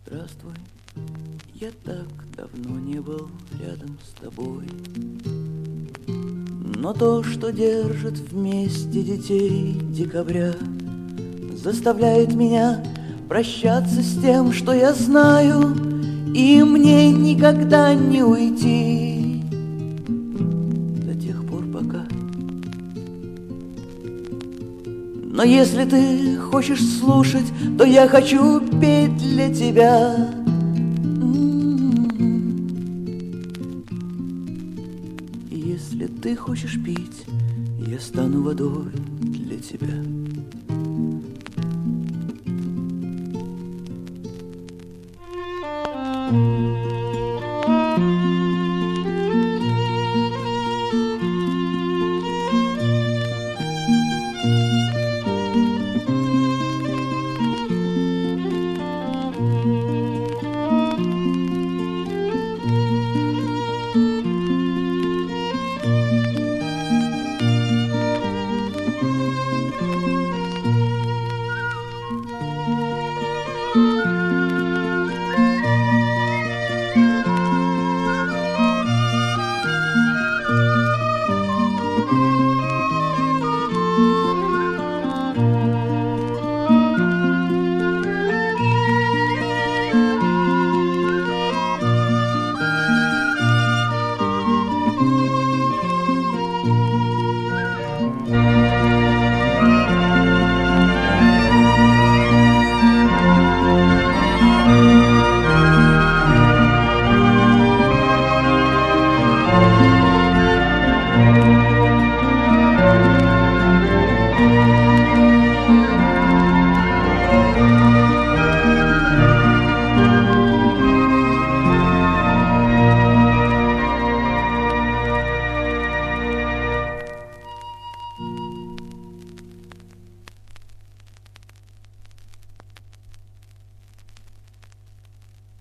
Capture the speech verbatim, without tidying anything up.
Здравствуй, я так давно не был рядом с тобой. Но то, что держит вместе детей декабря, заставляет меня прощаться с тем, что я знаю, и мне никогда не уйти до тех пор, пока. Но если ты хочешь слушать, то я хочу петь для тебя. И если ты хочешь пить, я стану водой для тебя.